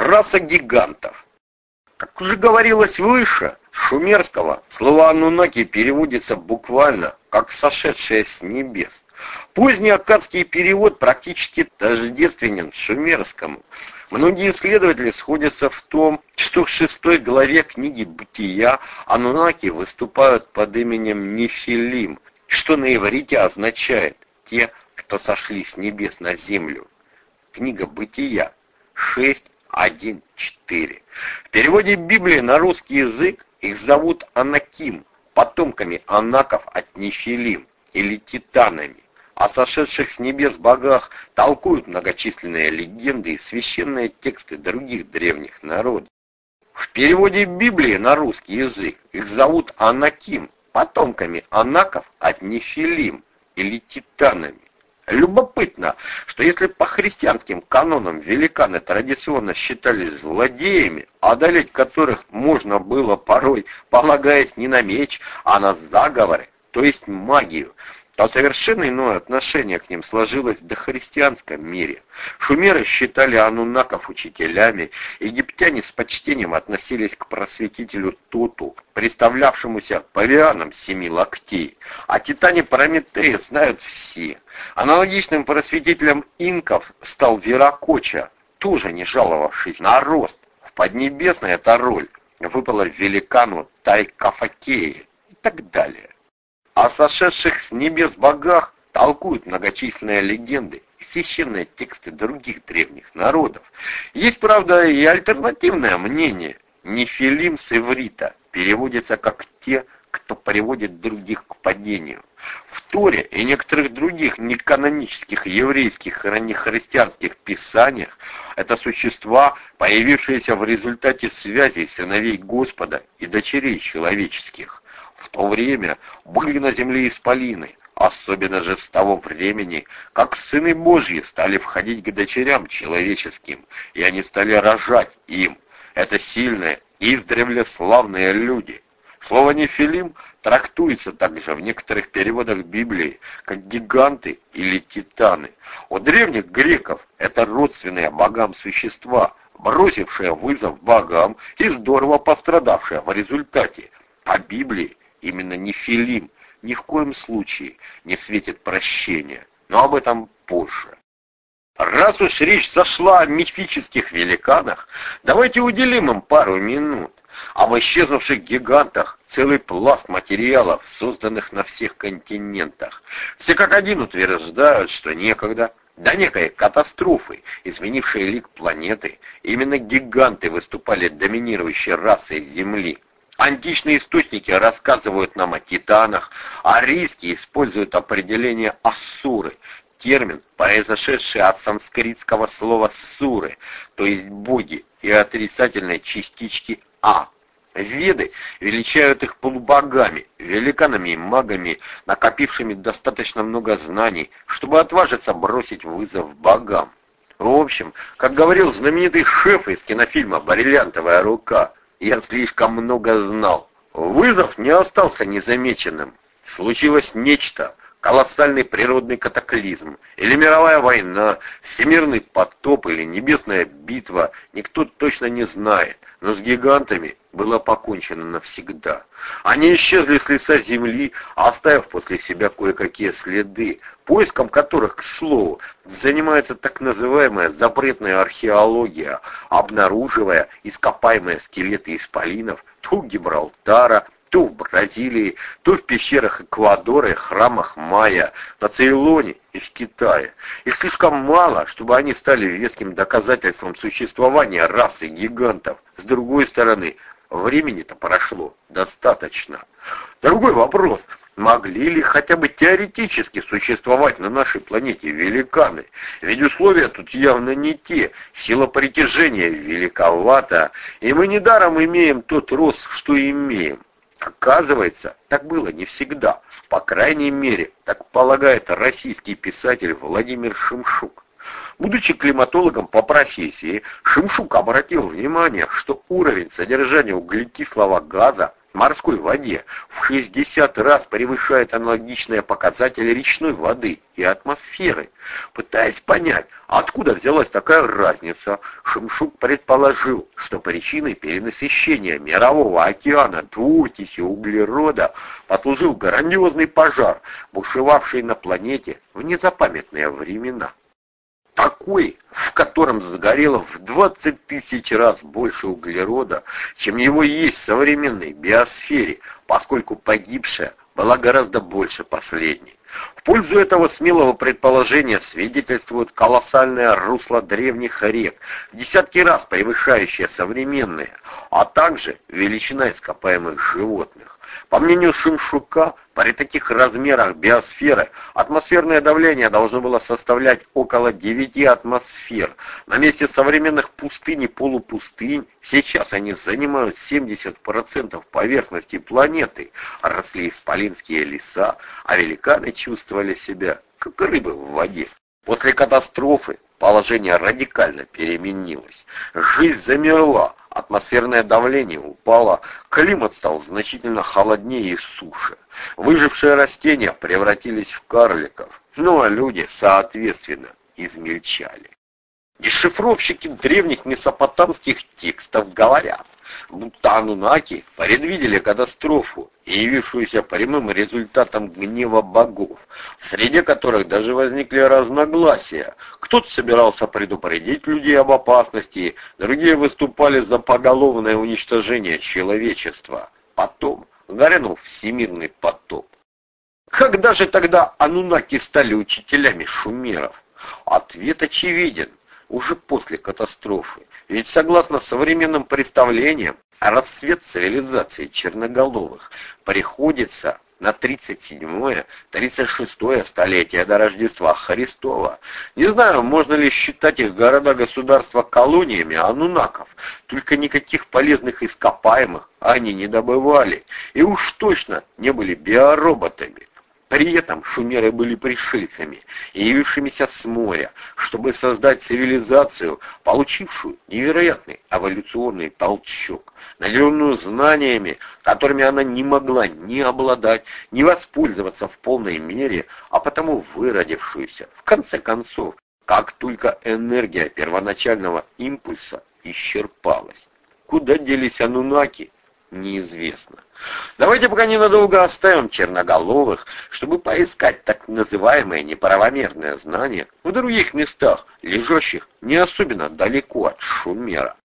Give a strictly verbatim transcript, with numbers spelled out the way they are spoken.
Раса гигантов. Как уже говорилось выше, с шумерского слово «анунаки» переводится буквально как «сошедшие с небес». Поздний аккадский перевод практически тождественен шумерскому. Многие исследователи сходятся в том, что в шестой главе книги «Бытия» анунаки выступают под именем Нефилим, что на иврите означает «те, кто сошли с небес на землю». Книга «Бытия» шесть, один, четыре. В переводе Библии на русский язык их зовут Анаким, потомками Анаков от Нефилим или Титанами. О сошедших с небес богах толкуют многочисленные легенды и священные тексты других древних народов. В переводе Библии на русский язык их зовут Анаким, потомками Анаков от Нефилим или Титанами. Любопытно, что если по христианским канонам великаны традиционно считались злодеями, одолеть которых можно было порой, полагаясь не на меч, а на заговоры, то есть магию, то совершенно иное отношение к ним сложилось в дохристианском мире. Шумеры считали анунаков учителями, египтяне с почтением относились к просветителю Тоту, представлявшемуся павианом семи локтей, а титане Прометея знают все. Аналогичным просветителем инков стал Виракоча, тоже не жаловавшись на рост. В Поднебесной эта роль выпала великану Тайкафакее и так далее. О сошедших с небес богах толкуют многочисленные легенды и священные тексты других древних народов. Есть, правда, и альтернативное мнение. Нефилим с иврита переводится как «те, кто приводит других к падению». В Торе и некоторых других неканонических еврейских и раннехристианских писаниях это существа, появившиеся в результате связи сыновей Господа и дочерей человеческих. В то время были на земле исполины, особенно же с того времени, как сыны Божьи стали входить к дочерям человеческим, и они стали рожать им. Это сильные, издревле славные люди. Слово «нефилим» трактуется также в некоторых переводах Библии как гиганты или титаны. У древних греков это родственные богам существа, бросившие вызов богам и здорово пострадавшие в результате. По Библии именно Нефилим ни в коем случае не светит прощения, но об этом позже. Раз уж речь зашла о мифических великанах, давайте уделим им пару минут. Об исчезнувших гигантах целый пласт материалов, созданных на всех континентах. Все как один утверждают, что некогда, до некой катастрофы, изменившей лик планеты, именно гиганты выступали доминирующей расой Земли. Античные источники рассказывают нам о титанах, а арийские используют определение «ассуры», термин, произошедший от санскритского слова «суры», то есть боги, и отрицательной частички «а». Веды величают их полубогами, великанами и магами, накопившими достаточно много знаний, чтобы отважиться бросить вызов богам. В общем, как говорил знаменитый шеф из кинофильма «Бриллиантовая рука», я слишком много знал. Вызов не остался незамеченным. Случилось нечто, колоссальный природный катаклизм, или мировая война, всемирный потоп или небесная битва, никто точно не знает, но с гигантами было покончено навсегда. Они исчезли с лица земли, оставив после себя кое-какие следы, поиском которых, к слову, занимается так называемая запретная археология, обнаруживая ископаемые скелеты исполинов то у Гибралтара, то в Бразилии, то в пещерах Эквадора и храмах майя, на Цейлоне и в Китае. Их слишком мало, чтобы они стали веским доказательством существования расы гигантов. С другой стороны, времени-то прошло достаточно. Другой вопрос. Могли ли хотя бы теоретически существовать на нашей планете великаны? Ведь условия тут явно не те. Сила притяжения великовата, и мы недаром имеем тот рост, что имеем. Оказывается, так было не всегда. По крайней мере, так полагает российский писатель Владимир Шимшук. Будучи климатологом по профессии, Шимшук обратил внимание, что уровень содержания углекислого газа морской воде в шестьдесят раз превышает аналогичные показатели речной воды и атмосферы. Пытаясь понять, откуда взялась такая разница, Шемшук предположил, что причиной перенасыщения мирового океана двуокиси углерода послужил грандиозный пожар, бушевавший на планете в незапамятные времена. Такой, в котором сгорело в двадцать тысяч раз больше углерода, чем его есть в современной биосфере, поскольку погибшая была гораздо больше последней. В пользу этого смелого предположения свидетельствует колоссальное русло древних рек, в десятки раз превышающее современные, а также величина ископаемых животных. По мнению Шемшука, при таких размерах биосферы атмосферное давление должно было составлять около девяти атмосфер. На месте современных пустынь и полупустынь сейчас они занимают семьдесят процентов поверхности планеты. Росли исполинские леса, а великаны чувствовали себя как рыбы в воде. После катастрофы положение радикально переменилось. Жизнь замерла. Атмосферное давление упало, климат стал значительно холоднее и суше. Выжившие растения превратились в карликов, ну а люди, соответственно, измельчали. Дешифровщики древних месопотамских текстов говорят, будто анунаки предвидели катастрофу, явившуюся прямым результатом гнева богов, среди которых даже возникли разногласия. Кто-то собирался предупредить людей об опасности, другие выступали за поголовное уничтожение человечества. Потом грянул всемирный потоп. Когда же тогда анунаки стали учителями шумеров? Ответ очевиден. Уже после катастрофы. Ведь согласно современным представлениям, рассвет цивилизации черноголовых приходится на тридцать седьмое — тридцать шестое столетие до Рождества Христова. Не знаю, можно ли считать их города-государства колониями анунаков, только никаких полезных ископаемых они не добывали, и уж точно не были биороботами. При этом шумеры были пришельцами, явившимися с моря, чтобы создать цивилизацию, получившую невероятный эволюционный толчок, наделенную знаниями, которыми она не могла ни обладать, ни воспользоваться в полной мере, а потому выродившуюся, в конце концов, как только энергия первоначального импульса исчерпалась. Куда делись анунаки? Неизвестно. Давайте пока ненадолго оставим черноголовых, чтобы поискать так называемые неправомерные знания в других местах, лежащих не особенно далеко от Шумера.